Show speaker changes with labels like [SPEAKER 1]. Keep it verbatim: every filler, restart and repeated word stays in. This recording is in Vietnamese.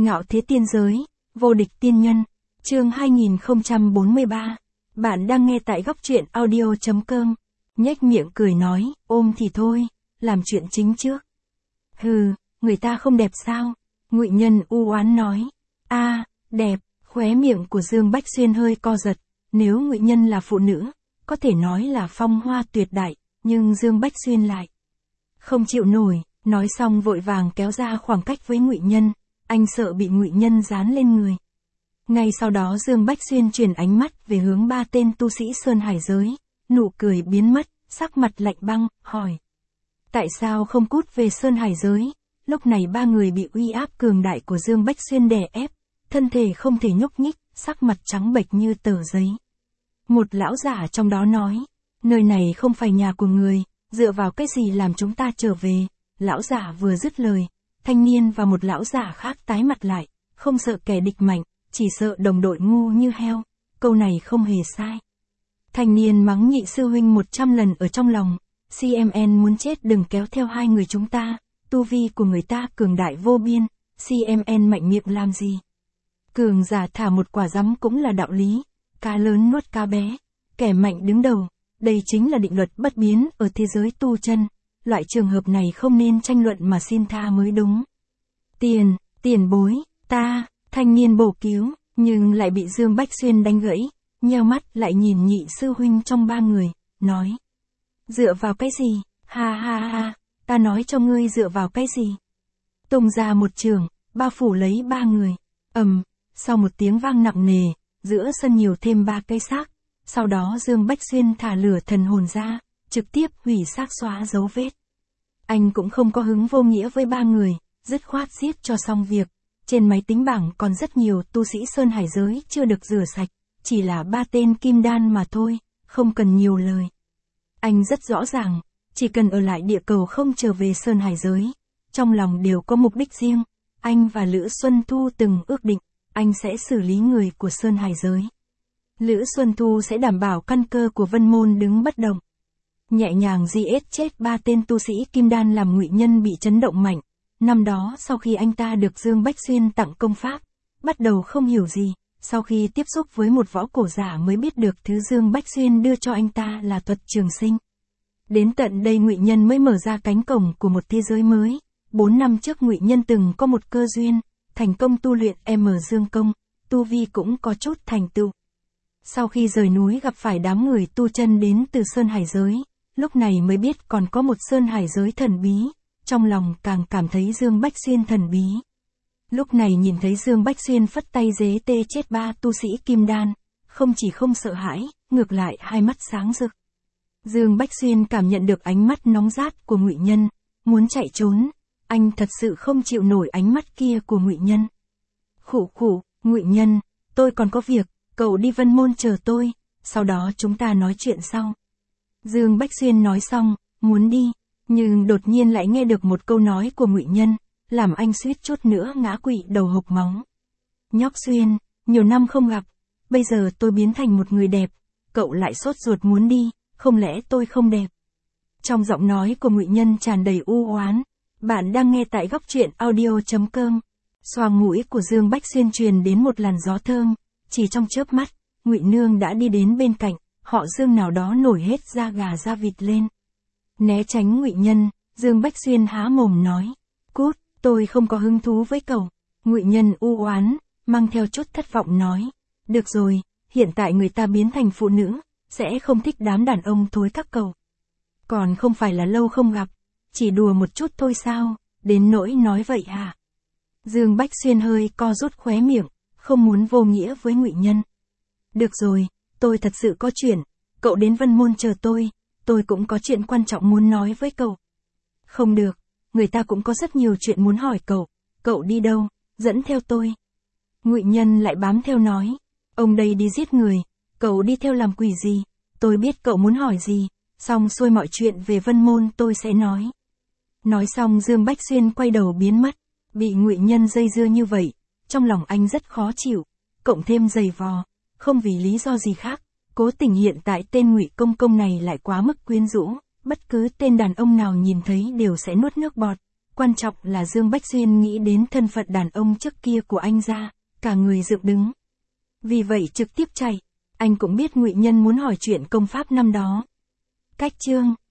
[SPEAKER 1] Ngạo thế tiên giới, vô địch tiên nhân, chương hai nghìn không trăm bốn mươi ba. Bạn đang nghe tại góc truyện audio.com. Nhếch miệng cười nói, ôm thì thôi, làm chuyện chính trước. Hừ, người ta không đẹp sao? Ngụy Nhân u oán nói. A, đẹp. Khóe miệng của Dương Bách Xuyên hơi co giật. Nếu Ngụy Nhân là phụ nữ, có thể nói là phong hoa tuyệt đại, nhưng Dương Bách Xuyên lại không chịu nổi. Nói xong vội vàng kéo ra khoảng cách với Ngụy Nhân, anh sợ bị Ngụy Nhân dán lên người. Ngay sau đó Dương Bách Xuyên chuyển ánh mắt về hướng ba tên tu sĩ Sơn Hải giới, nụ cười biến mất, sắc mặt lạnh băng, hỏi. Tại sao không cút về Sơn Hải giới? Lúc này ba người bị uy áp cường đại của Dương Bách Xuyên đè ép, thân thể không thể nhúc nhích, sắc mặt trắng bệch như tờ giấy. Một lão giả trong đó nói, nơi này không phải nhà của người, dựa vào cái gì làm chúng ta trở về? Lão giả vừa dứt lời, thanh niên và một lão giả khác tái mặt lại, không sợ kẻ địch mạnh, chỉ sợ đồng đội ngu như heo. Câu này không hề sai. Thanh niên mắng Nhị sư huynh một trăm lần ở trong lòng, xê em en muốn chết đừng kéo theo hai người chúng ta, tu vi của người ta cường đại vô biên, xê em en mạnh miệng làm gì? Cường giả thả một quả rắm cũng là đạo lý, cá lớn nuốt cá bé, kẻ mạnh đứng đầu, đây chính là định luật bất biến ở thế giới tu chân. Loại trường hợp này không nên tranh luận mà xin tha mới đúng. Tiền, tiền bối, ta, thanh niên bổ cứu, nhưng lại bị Dương Bách Xuyên đánh gãy, nheo mắt lại nhìn Nhị sư huynh trong ba người, nói. Dựa vào cái gì? Ha ha ha, ta nói cho ngươi dựa vào cái gì? Tung ra một trường, bao phủ lấy ba người, ầm, sau một tiếng vang nặng nề, giữa sân nhiều thêm ba cây xác, sau đó Dương Bách Xuyên thả lửa thần hồn ra, trực tiếp hủy xác xóa dấu vết. Anh cũng không có hứng vô nghĩa với ba người, dứt khoát giết cho xong việc. Trên máy tính bảng còn rất nhiều tu sĩ Sơn Hải giới chưa được rửa sạch, chỉ là ba tên kim đan mà thôi, không cần nhiều lời. Anh rất rõ ràng, chỉ cần ở lại địa cầu không trở về Sơn Hải giới, trong lòng đều có mục đích riêng. Anh và Lữ Xuân Thu từng ước định, anh sẽ xử lý người của Sơn Hải giới. Lữ Xuân Thu sẽ đảm bảo căn cơ của Vân Môn đứng bất động. Nhẹ nhàng giết chết ba tên tu sĩ kim đan làm Ngụy Nhân bị chấn động mạnh. Năm đó sau khi anh ta được Dương Bách Xuyên tặng công pháp, bắt đầu không hiểu gì, sau khi tiếp xúc với một võ cổ giả mới biết được thứ Dương Bách Xuyên đưa cho anh ta là thuật trường sinh. Đến tận đây Ngụy Nhân mới mở ra cánh cổng của một thế giới mới. Bốn năm trước Ngụy Nhân từng có một cơ duyên, thành công tu luyện M Dương Công, tu vi cũng có chút thành tựu. Sau khi rời núi gặp phải đám người tu chân đến từ Sơn Hải giới, lúc này mới biết còn có một Sơn Hải giới thần bí, trong lòng càng cảm thấy Dương Bách Xuyên thần bí. Lúc này nhìn thấy Dương Bách Xuyên phất tay dế tê chết ba tu sĩ kim đan, không chỉ không sợ hãi, ngược lại hai mắt sáng rực. Dương Bách Xuyên cảm nhận được ánh mắt nóng rát của Ngụy Nhân, muốn chạy trốn, anh thật sự không chịu nổi ánh mắt kia của Ngụy Nhân. Khụ khụ, Ngụy Nhân, tôi còn có việc, cậu đi Vân Môn chờ tôi, sau đó chúng ta nói chuyện sau. Dương Bách Xuyên nói xong, muốn đi, nhưng đột nhiên lại nghe được một câu nói của Ngụy Nhân, làm anh suýt chút nữa ngã quỵ đầu hộc máu. Nhóc Xuyên, nhiều năm không gặp, bây giờ tôi biến thành một người đẹp, cậu lại sốt ruột muốn đi, không lẽ tôi không đẹp? Trong giọng nói của Ngụy Nhân tràn đầy u oán. Bạn đang nghe tại góc truyện audio.com. Xoang mũi của Dương Bách Xuyên truyền đến một làn gió thơm, chỉ trong chớp mắt, Ngụy Nương đã đi đến bên cạnh, họ Dương nào đó nổi hết da gà da vịt lên. Né tránh Ngụy Nhân, Dương Bách Xuyên há mồm nói, cút, tôi không có hứng thú với cậu. Ngụy Nhân u oán, mang theo chút thất vọng nói, được rồi, hiện tại người ta biến thành phụ nữ, sẽ không thích đám đàn ông thối các cậu. Còn không phải là lâu không gặp, chỉ đùa một chút thôi sao, đến nỗi nói vậy hả? Dương Bách Xuyên hơi co rút khóe miệng, không muốn vô nghĩa với Ngụy Nhân. Được rồi, tôi thật sự có chuyện, cậu đến Vân Môn chờ tôi, tôi cũng có chuyện quan trọng muốn nói với cậu. Không được, người ta cũng có rất nhiều chuyện muốn hỏi cậu, cậu đi đâu, dẫn theo tôi. Ngụy Nhân lại bám theo nói, ông đây đi giết người, cậu đi theo làm quỷ gì, tôi biết cậu muốn hỏi gì, xong xuôi mọi chuyện về Vân Môn tôi sẽ nói. Nói xong Dương Bách Xuyên quay đầu biến mất, bị Ngụy Nhân dây dưa như vậy, trong lòng anh rất khó chịu, cộng thêm giày vò, không vì lý do gì khác, cố tình hiện tại tên Ngụy Công Công này lại quá mức quyến rũ, bất cứ tên đàn ông nào nhìn thấy đều sẽ nuốt nước bọt, Quan trọng là Dương Bách Xuyên nghĩ đến thân phận đàn ông trước kia của anh ra, cả người dựng đứng. Vì vậy trực tiếp chạy. Anh cũng biết Ngụy Nhân muốn hỏi chuyện công pháp năm đó. Cách chương